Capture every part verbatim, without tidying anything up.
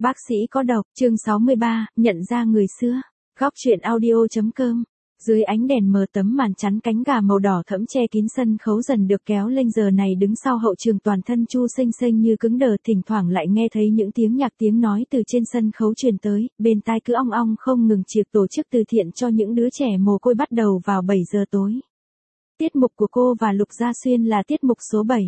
Bác sĩ có độc, chương sáu mươi ba, nhận ra người xưa. Góc truyện audio.com. Dưới ánh đèn mờ tấm màn chắn cánh gà màu đỏ thẫm che kín sân khấu dần được kéo lên, giờ này đứng sau hậu trường toàn thân Chu Xinh Xinh như cứng đờ, thỉnh thoảng lại nghe thấy những tiếng nhạc tiếng nói từ trên sân khấu truyền tới, bên tai cứ ong ong không ngừng. Việc tổ chức từ thiện cho những đứa trẻ mồ côi bắt đầu vào bảy giờ tối. Tiết mục của cô và Lục Gia Xuyên là tiết mục số bảy.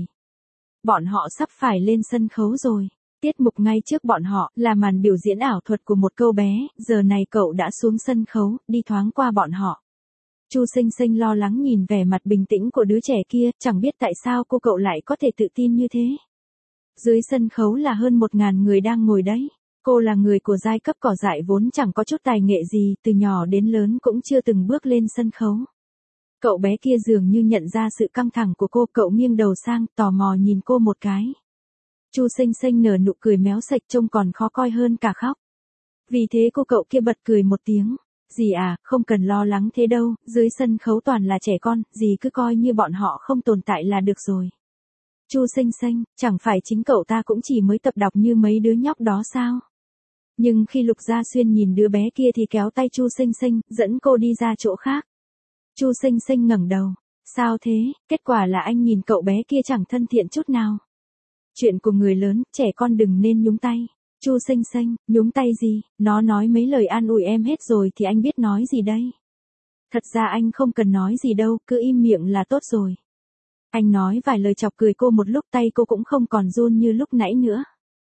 Bọn họ sắp phải lên sân khấu rồi. Tiết mục ngay trước bọn họ là màn biểu diễn ảo thuật của một câu bé, giờ này cậu đã xuống sân khấu, đi thoáng qua bọn họ. Chu Xinh Xinh lo lắng nhìn vẻ mặt bình tĩnh của đứa trẻ kia, chẳng biết tại sao cô cậu lại có thể tự tin như thế. Dưới sân khấu là hơn một ngàn người đang ngồi đấy. Cô là người của giai cấp cỏ dại vốn chẳng có chút tài nghệ gì, từ nhỏ đến lớn cũng chưa từng bước lên sân khấu. Cậu bé kia dường như nhận ra sự căng thẳng của cô, cậu nghiêng đầu sang, tò mò nhìn cô một cái. Chu Xinh Xinh nở nụ cười méo sạch trông còn khó coi hơn cả khóc. Vì thế cô cậu kia bật cười một tiếng. Dì à, không cần lo lắng thế đâu, dưới sân khấu toàn là trẻ con, dì cứ coi như bọn họ không tồn tại là được rồi. Chu Xinh Xinh, chẳng phải chính cậu ta cũng chỉ mới tập đọc như mấy đứa nhóc đó sao? Nhưng khi Lục Gia Xuyên nhìn đứa bé kia thì kéo tay Chu Xinh Xinh, dẫn cô đi ra chỗ khác. Chu Xinh Xinh ngẩng đầu. Sao thế? Kết quả là anh nhìn cậu bé kia chẳng thân thiện chút nào. Chuyện của người lớn, trẻ con đừng nên nhúng tay. Chu Xinh Xinh, nhúng tay gì? Nó nói mấy lời an ủi em hết rồi thì anh biết nói gì đây? Thật ra anh không cần nói gì đâu, cứ im miệng là tốt rồi. Anh nói vài lời chọc cười cô một lúc, tay cô cũng không còn run như lúc nãy nữa.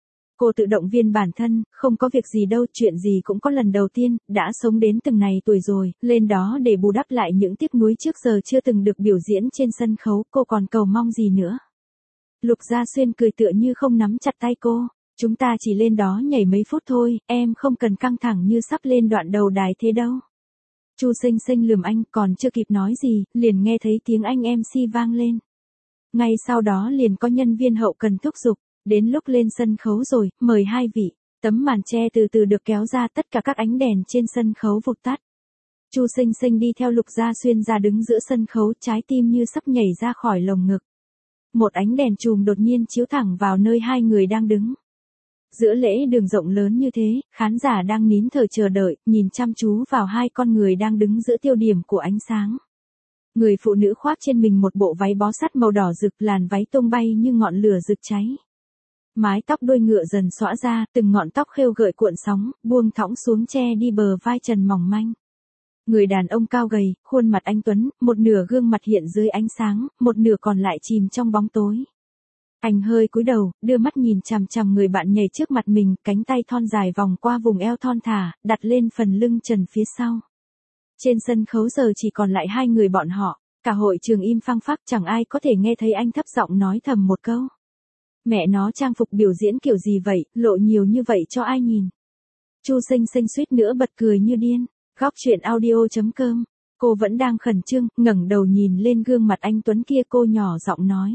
Cô tự động viên bản thân, không có việc gì đâu, chuyện gì cũng có lần đầu tiên, đã sống đến từng này tuổi rồi, lên đó để bù đắp lại những tiếc nuối trước giờ chưa từng được biểu diễn trên sân khấu, cô còn cầu mong gì nữa. Lục Gia Xuyên cười tựa như không nắm chặt tay cô. Chúng ta chỉ lên đó nhảy mấy phút thôi, em không cần căng thẳng như sắp lên đoạn đầu đài thế đâu. Chu Xinh Xinh lườm anh, còn chưa kịp nói gì, liền nghe thấy tiếng anh em xê vang lên. Ngay sau đó liền có nhân viên hậu cần thúc giục, đến lúc lên sân khấu rồi, mời hai vị. Tấm màn che từ từ được kéo ra, tất cả các ánh đèn trên sân khấu vụt tắt. Chu Xinh Xinh đi theo Lục Gia Xuyên ra đứng giữa sân khấu, trái tim như sắp nhảy ra khỏi lồng ngực. Một ánh đèn chùm đột nhiên chiếu thẳng vào nơi hai người đang đứng. Giữa lễ đường rộng lớn như thế, khán giả đang nín thở chờ đợi, nhìn chăm chú vào hai con người đang đứng giữa tiêu điểm của ánh sáng. Người phụ nữ khoác trên mình một bộ váy bó sát màu đỏ rực, làn váy tung bay như ngọn lửa rực cháy. Mái tóc đuôi ngựa dần xõa ra, từng ngọn tóc khêu gợi cuộn sóng, buông thõng xuống che đi bờ vai trần mỏng manh. Người đàn ông cao gầy, khuôn mặt anh tuấn, một nửa gương mặt hiện dưới ánh sáng, một nửa còn lại chìm trong bóng tối. Anh hơi cúi đầu, đưa mắt nhìn chằm chằm người bạn nhảy trước mặt mình, cánh tay thon dài vòng qua vùng eo thon thả, đặt lên phần lưng trần phía sau. Trên sân khấu giờ chỉ còn lại hai người bọn họ, cả hội trường im phăng phắc, chẳng ai có thể nghe thấy anh thấp giọng nói thầm một câu. Mẹ nó, trang phục biểu diễn kiểu gì vậy, lộ nhiều như vậy cho ai nhìn. Chu Xinh Xinh suýt nữa bật cười như điên. Góc truyện audio.com. Cô vẫn đang khẩn trương, ngẩng đầu nhìn lên gương mặt anh tuấn kia, cô nhỏ giọng nói.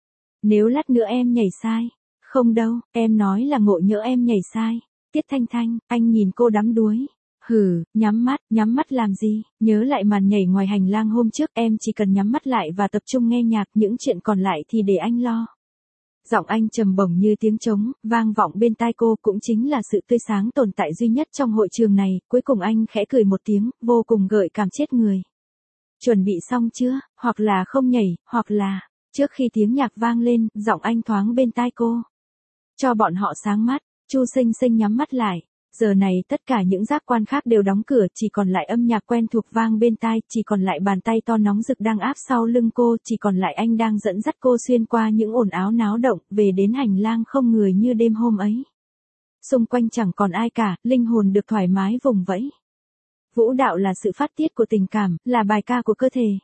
Nếu lát nữa em nhảy sai. Không đâu, em nói là ngộ nhỡ em nhảy sai. Tiết Thanh Thanh, anh nhìn cô đắm đuối. Hừ, nhắm mắt, nhắm mắt làm gì, nhớ lại màn nhảy ngoài hành lang hôm trước, em chỉ cần nhắm mắt lại và tập trung nghe nhạc, những chuyện còn lại thì để anh lo. Giọng anh trầm bổng như tiếng trống, vang vọng bên tai cô, cũng chính là sự tươi sáng tồn tại duy nhất trong hội trường này. Cuối cùng anh khẽ cười một tiếng, vô cùng gợi cảm chết người. Chuẩn bị xong chưa, hoặc là không nhảy, hoặc là... Trước khi tiếng nhạc vang lên, giọng anh thoáng bên tai cô. Cho bọn họ sáng mắt. Chu Xinh Xinh nhắm mắt lại. Giờ này tất cả những giác quan khác đều đóng cửa, chỉ còn lại âm nhạc quen thuộc vang bên tai, chỉ còn lại bàn tay to nóng rực đang áp sau lưng cô, chỉ còn lại anh đang dẫn dắt cô xuyên qua những ồn ào náo động, về đến hành lang không người như đêm hôm ấy. Xung quanh chẳng còn ai cả, linh hồn được thoải mái vùng vẫy. Vũ đạo là sự phát tiết của tình cảm, là bài ca của cơ thể.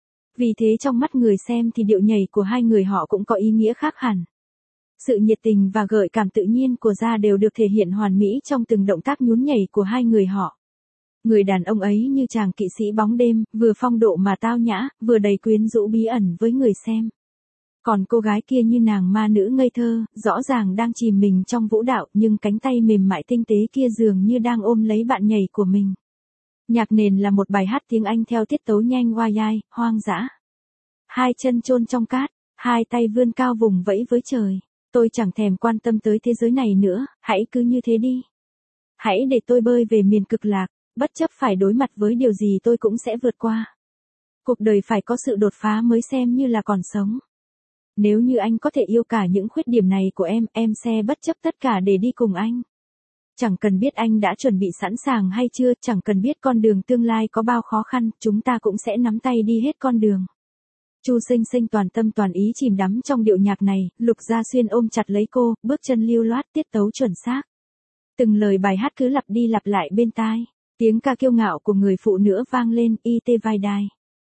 Vì thế trong mắt người xem thì điệu nhảy của hai người họ cũng có ý nghĩa khác hẳn. Sự nhiệt tình và gợi cảm tự nhiên của da đều được thể hiện hoàn mỹ trong từng động tác nhún nhảy của hai người họ. Người đàn ông ấy như chàng kỵ sĩ bóng đêm, vừa phong độ mà tao nhã, vừa đầy quyến rũ bí ẩn với người xem. Còn cô gái kia như nàng ma nữ ngây thơ, rõ ràng đang chìm mình trong vũ đạo, nhưng cánh tay mềm mại tinh tế kia dường như đang ôm lấy bạn nhảy của mình. Nhạc nền là một bài hát tiếng Anh theo tiết tấu nhanh oai, hoang dã. Hai chân chôn trong cát, hai tay vươn cao vùng vẫy với trời. Tôi chẳng thèm quan tâm tới thế giới này nữa, hãy cứ như thế đi. Hãy để tôi bơi về miền cực lạc, bất chấp phải đối mặt với điều gì tôi cũng sẽ vượt qua. Cuộc đời phải có sự đột phá mới xem như là còn sống. Nếu như anh có thể yêu cả những khuyết điểm này của em, em sẽ bất chấp tất cả để đi cùng anh. Chẳng cần biết anh đã chuẩn bị sẵn sàng hay chưa, chẳng cần biết con đường tương lai có bao khó khăn, chúng ta cũng sẽ nắm tay đi hết con đường. Chu Sinh Sinh toàn tâm toàn ý chìm đắm trong điệu nhạc này, Lục Gia Xuyên ôm chặt lấy cô, bước chân lưu loát, tiết tấu chuẩn xác. Từng lời bài hát cứ lặp đi lặp lại bên tai, tiếng ca kiêu ngạo của người phụ nữ vang lên, y tê vai đai.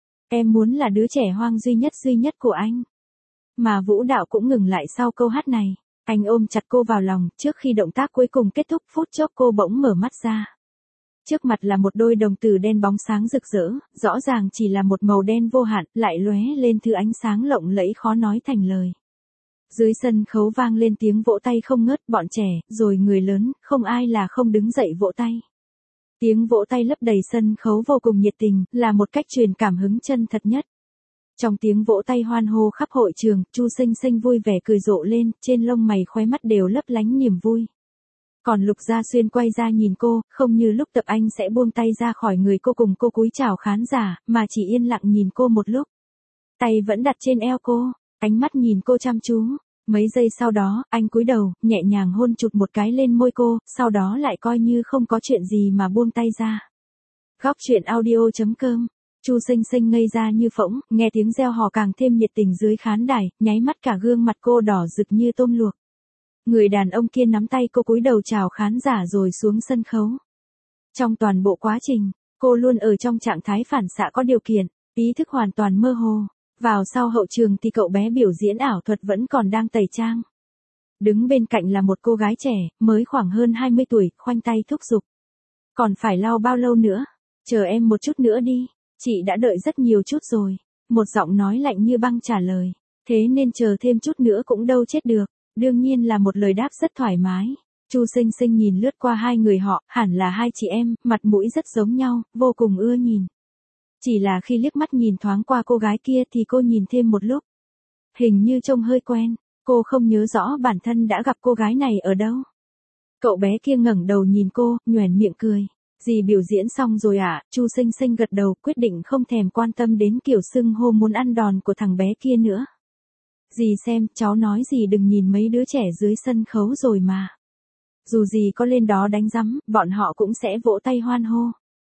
Em muốn là đứa trẻ hoang duy nhất duy nhất của anh. Mà vũ đạo cũng ngừng lại sau câu hát này. Anh ôm chặt cô vào lòng, trước khi động tác cuối cùng kết thúc, phút chốc cô bỗng mở mắt ra. Trước mặt là một đôi đồng tử đen bóng sáng rực rỡ, rõ ràng chỉ là một màu đen vô hạn, lại lóe lên thứ ánh sáng lộng lẫy khó nói thành lời. Dưới sân khấu vang lên tiếng vỗ tay không ngớt, bọn trẻ, rồi người lớn, không ai là không đứng dậy vỗ tay. Tiếng vỗ tay lấp đầy sân khấu vô cùng nhiệt tình, là một cách truyền cảm hứng chân thật nhất. Trong tiếng vỗ tay hoan hô khắp hội trường, Chu Sinh Sinh vui vẻ cười rộ lên, trên lông mày khóe mắt đều lấp lánh niềm vui. Còn Lục Gia Xuyên quay ra nhìn cô, không như lúc tập anh sẽ buông tay ra khỏi người cô cùng cô cúi chào khán giả, mà chỉ yên lặng nhìn cô một lúc. Tay vẫn đặt trên eo cô, ánh mắt nhìn cô chăm chú. Mấy giây sau đó, anh cúi đầu, nhẹ nhàng hôn chụt một cái lên môi cô, sau đó lại coi như không có chuyện gì mà buông tay ra. Góc truyện audio chấm com. Chu Sinh Sinh ngây ra như phỗng, nghe tiếng reo hò càng thêm nhiệt tình dưới khán đài, nháy mắt cả gương mặt cô đỏ rực như tôm luộc. Người đàn ông kia nắm tay cô cúi đầu chào khán giả rồi xuống sân khấu. Trong toàn bộ quá trình, cô luôn ở trong trạng thái phản xạ có điều kiện, ý thức hoàn toàn mơ hồ. Vào sau hậu trường thì cậu bé biểu diễn ảo thuật vẫn còn đang tẩy trang. Đứng bên cạnh là một cô gái trẻ, mới khoảng hơn hai mươi tuổi, khoanh tay thúc giục. Còn phải lau bao lâu nữa? Chờ em một chút nữa đi. Chị đã đợi rất nhiều chút rồi. Một giọng nói lạnh như băng trả lời. Thế nên chờ thêm chút nữa cũng đâu chết được. Đương nhiên là một lời đáp rất thoải mái. Chu Sinh Sinh nhìn lướt qua hai người họ, hẳn là hai chị em, mặt mũi rất giống nhau, vô cùng ưa nhìn. Chỉ là khi liếc mắt nhìn thoáng qua cô gái kia thì cô nhìn thêm một lúc. Hình như trông hơi quen, cô không nhớ rõ bản thân đã gặp cô gái này ở đâu. Cậu bé kia ngẩng đầu nhìn cô, nhoẻn miệng cười. Dì biểu diễn xong rồi à? Chu Sinh Sinh gật đầu, quyết định không thèm quan tâm đến kiểu xưng hô muốn ăn đòn của thằng bé kia nữa. Dì xem, cháu nói dì đừng nhìn mấy đứa trẻ dưới sân khấu rồi mà. Dù dì có lên đó đánh rắm, bọn họ cũng sẽ vỗ tay hoan hô.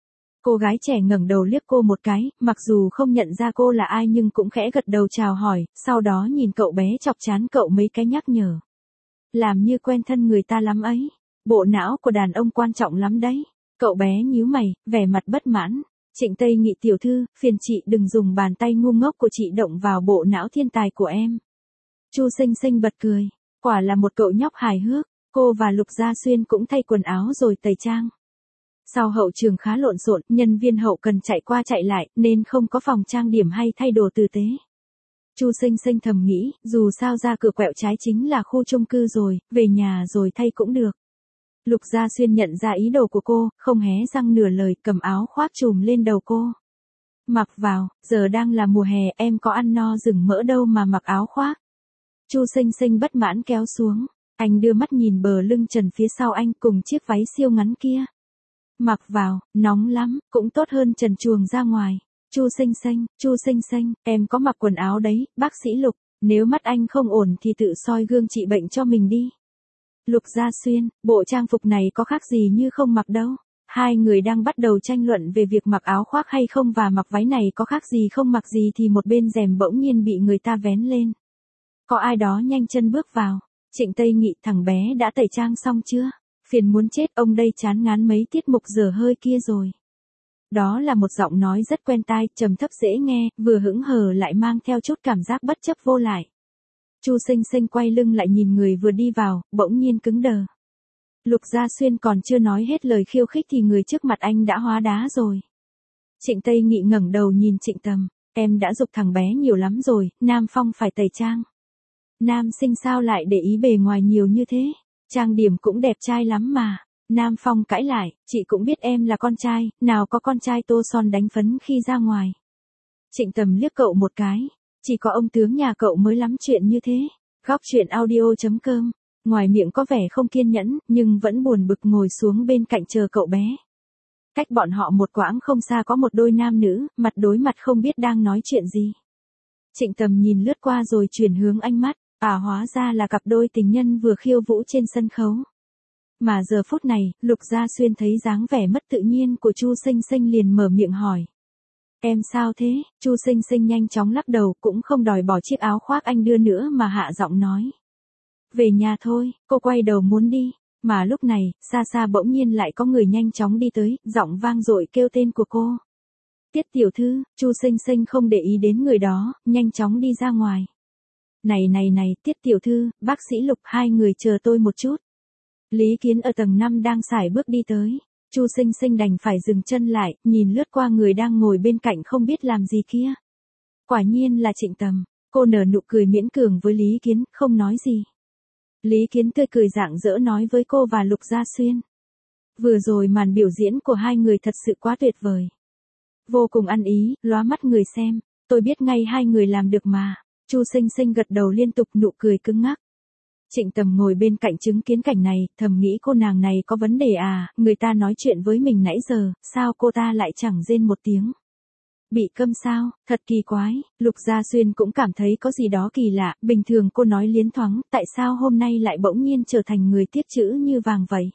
Cô gái trẻ ngẩng đầu liếc cô một cái, mặc dù không nhận ra cô là ai nhưng cũng khẽ gật đầu chào hỏi, sau đó nhìn cậu bé chọc chán cậu mấy cái nhắc nhở. Làm như quen thân người ta lắm ấy. Bộ não của đàn ông quan trọng lắm đấy. Cậu bé nhíu mày, vẻ mặt bất mãn. Trịnh Tây Nghị tiểu thư, phiền chị đừng dùng bàn tay ngu ngốc của chị động vào bộ não thiên tài của em. Chu Sinh Sinh bật cười. Quả là một cậu nhóc hài hước. Cô và Lục Gia Xuyên cũng thay quần áo rồi tẩy trang. Sau hậu trường khá lộn xộn, nhân viên hậu cần chạy qua chạy lại, nên không có phòng trang điểm hay thay đồ tử tế. Chu Sinh Sinh thầm nghĩ, dù sao ra cửa quẹo trái chính là khu chung cư rồi, về nhà rồi thay cũng được. Lục Gia Xuyên nhận ra ý đồ của cô, không hé răng nửa lời, cầm áo khoác trùm lên đầu cô. Mặc vào, giờ đang là mùa hè, em có ăn no rừng mỡ đâu mà mặc áo khoác. Chu Sinh Sinh bất mãn kéo xuống, anh đưa mắt nhìn bờ lưng trần phía sau anh cùng chiếc váy siêu ngắn kia. Mặc vào, nóng lắm, cũng tốt hơn trần truồng ra ngoài. Chu Sinh Sinh, Chu Sinh Sinh, em có mặc quần áo đấy, bác sĩ Lục, nếu mắt anh không ổn thì tự soi gương trị bệnh cho mình đi. Lục Gia Xuyên, bộ trang phục này có khác gì như không mặc đâu. Hai người đang bắt đầu tranh luận về việc mặc áo khoác hay không và mặc váy này có khác gì không mặc gì thì một bên rèm bỗng nhiên bị người ta vén lên. Có ai đó nhanh chân bước vào. Trịnh Tây Nghị, thằng bé đã tẩy trang xong chưa? Phiền muốn chết, ông đây chán ngán mấy tiết mục dở hơi kia rồi. Đó là một giọng nói rất quen tai, trầm thấp dễ nghe, vừa hững hờ lại mang theo chút cảm giác bất chấp vô lại. Chu Sinh Sinh quay lưng lại nhìn người vừa đi vào, bỗng nhiên cứng đờ. Lục Gia Xuyên còn chưa nói hết lời khiêu khích thì người trước mặt anh đã hóa đá rồi. Trịnh Tây Nghị ngẩng đầu nhìn Trịnh Tầm, em đã giục thằng bé nhiều lắm rồi, Nam Phong phải tẩy trang. Nam Sinh sao lại để ý bề ngoài nhiều như thế? Trang điểm cũng đẹp trai lắm mà. Nam Phong cãi lại, chị cũng biết em là con trai, nào có con trai tô son đánh phấn khi ra ngoài. Trịnh Tầm liếc cậu một cái, chỉ có ông tướng nhà cậu mới lắm chuyện như thế. Góc truyện audio chấm com. Ngoài miệng có vẻ không kiên nhẫn, nhưng vẫn buồn bực ngồi xuống bên cạnh chờ cậu bé. Cách bọn họ một quãng không xa có một đôi nam nữ, mặt đối mặt không biết đang nói chuyện gì. Trịnh Tầm nhìn lướt qua rồi chuyển hướng ánh mắt, à hóa ra là cặp đôi tình nhân vừa khiêu vũ trên sân khấu. Mà giờ phút này, Lục Gia Xuyên thấy dáng vẻ mất tự nhiên của Chu Sinh Sinh liền mở miệng hỏi. Em sao thế? Chu Sinh Sinh nhanh chóng lắc đầu, cũng không đòi bỏ chiếc áo khoác anh đưa nữa mà hạ giọng nói. Về nhà thôi, cô quay đầu muốn đi. Mà lúc này, xa xa bỗng nhiên lại có người nhanh chóng đi tới, giọng vang dội kêu tên của cô. Tiết tiểu thư. Chu Sinh Sinh không để ý đến người đó, nhanh chóng đi ra ngoài. Này này này, Tiết tiểu thư, bác sĩ Lục, hai người chờ tôi một chút. Lý Kiến ở tầng năm đang sải bước đi tới. Chu Sinh Sinh đành phải dừng chân lại, nhìn lướt qua người đang ngồi bên cạnh không biết làm gì kia. Quả nhiên là Trịnh Tầm. Cô nở nụ cười miễn cường với Lý Kiến, không nói gì. Lý Kiến tươi cười rạng rỡ nói với cô và Lục Gia Xuyên. Vừa rồi màn biểu diễn của hai người thật sự quá tuyệt vời. Vô cùng ăn ý, lóa mắt người xem. Tôi biết ngay hai người làm được mà. Chu Sinh Sinh gật đầu liên tục, nụ cười cứng ngắc. Trịnh Tầm ngồi bên cạnh chứng kiến cảnh này, thầm nghĩ cô nàng này có vấn đề à, người ta nói chuyện với mình nãy giờ, sao cô ta lại chẳng rên một tiếng. Bị câm sao, thật kỳ quái. Lục Gia Xuyên cũng cảm thấy có gì đó kỳ lạ, bình thường cô nói liến thoáng, tại sao hôm nay lại bỗng nhiên trở thành người tiếc chữ như vàng vậy.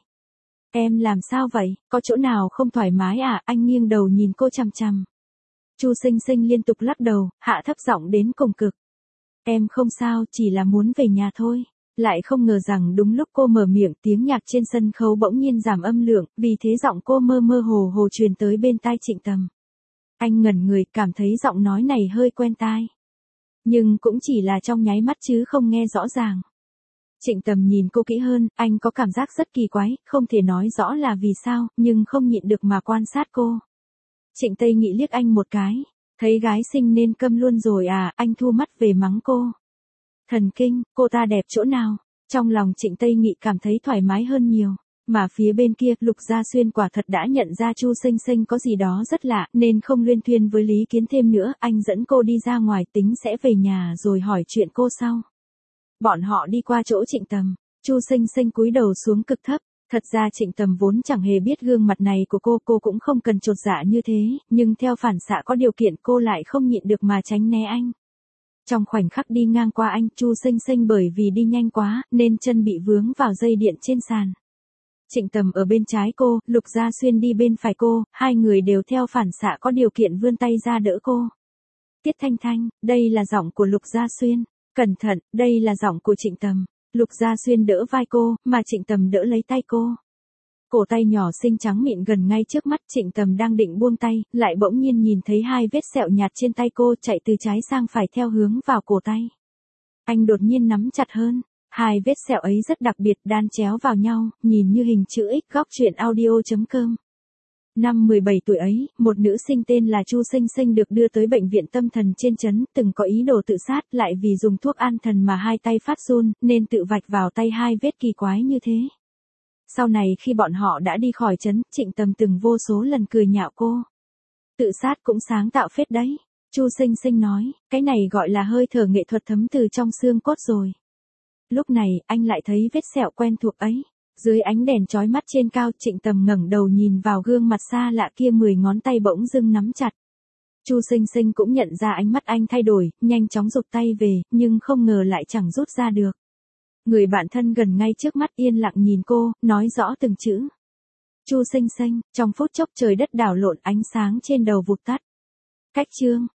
Em làm sao vậy, có chỗ nào không thoải mái à, anh nghiêng đầu nhìn cô chằm chằm. Chu Sinh Sinh liên tục lắc đầu, hạ thấp giọng đến cùng cực. Em không sao, chỉ là muốn về nhà thôi. Lại không ngờ rằng đúng lúc cô mở miệng, tiếng nhạc trên sân khấu bỗng nhiên giảm âm lượng, vì thế giọng cô mơ mơ hồ hồ truyền tới bên tai Trịnh Tầm. Anh ngẩn người, cảm thấy giọng nói này hơi quen tai. Nhưng cũng chỉ là trong nháy mắt chứ không nghe rõ ràng. Trịnh Tầm nhìn cô kỹ hơn, anh có cảm giác rất kỳ quái, không thể nói rõ là vì sao, nhưng không nhịn được mà quan sát cô. Trịnh Tây Nghị liếc anh một cái, thấy gái xinh nên câm luôn rồi à, anh thu mắt về mắng cô. Thần kinh, cô ta đẹp chỗ nào? Trong lòng Trịnh Tây Nghị cảm thấy thoải mái hơn nhiều. Mà phía bên kia, Lục Gia Xuyên quả thật đã nhận ra Chu Sinh Sinh có gì đó rất lạ, nên không luyên thuyên với Lý Kiến thêm nữa, anh dẫn cô đi ra ngoài tính sẽ về nhà rồi hỏi chuyện cô sau. Bọn họ đi qua chỗ Trịnh Tầm, Chu Sinh Sinh cúi đầu xuống cực thấp. Thật ra Trịnh Tầm vốn chẳng hề biết gương mặt này của cô, cô cũng không cần chột dạ như thế, nhưng theo phản xạ có điều kiện cô lại không nhịn được mà tránh né anh. Trong khoảnh khắc đi ngang qua anh, Chu Sinh Sinh bởi vì đi nhanh quá, nên chân bị vướng vào dây điện trên sàn. Trịnh Tầm ở bên trái cô, Lục Gia Xuyên đi bên phải cô, hai người đều theo phản xạ có điều kiện vươn tay ra đỡ cô. Tiết Thanh Thanh, đây là giọng của Lục Gia Xuyên. Cẩn thận, đây là giọng của Trịnh Tầm. Lục Gia Xuyên đỡ vai cô, mà Trịnh Tầm đỡ lấy tay cô. Cổ tay nhỏ xinh trắng mịn gần ngay trước mắt, Trịnh Tầm đang định buông tay, lại bỗng nhiên nhìn thấy hai vết sẹo nhạt trên tay cô chạy từ trái sang phải theo hướng vào cổ tay. Anh đột nhiên nắm chặt hơn, hai vết sẹo ấy rất đặc biệt đan chéo vào nhau, nhìn như hình chữ X. Góc truyện audio chấm com. Năm mười bảy tuổi ấy, một nữ sinh tên là Chu Sinh Sinh được đưa tới bệnh viện tâm thần trên trấn, từng có ý đồ tự sát, lại vì dùng thuốc an thần mà hai tay phát run, nên tự vạch vào tay hai vết kỳ quái như thế. Sau này khi bọn họ đã đi khỏi trấn, Trịnh Tầm từng vô số lần cười nhạo cô. Tự sát cũng sáng tạo phết đấy. Chu Sinh Sinh nói, cái này gọi là hơi thở nghệ thuật thấm từ trong xương cốt rồi. Lúc này, anh lại thấy vết sẹo quen thuộc ấy. Dưới ánh đèn chói mắt trên cao, Trịnh Tầm ngẩng đầu nhìn vào gương mặt xa lạ kia, mười ngón tay bỗng dưng nắm chặt. Chu Sinh Sinh cũng nhận ra ánh mắt anh thay đổi, nhanh chóng rụt tay về, nhưng không ngờ lại chẳng rút ra được. Người bạn thân gần ngay trước mắt yên lặng nhìn cô, nói rõ từng chữ. Chu Sinh Sinh, trong phút chốc trời đất đảo lộn, ánh sáng trên đầu vụt tắt. Cách chương.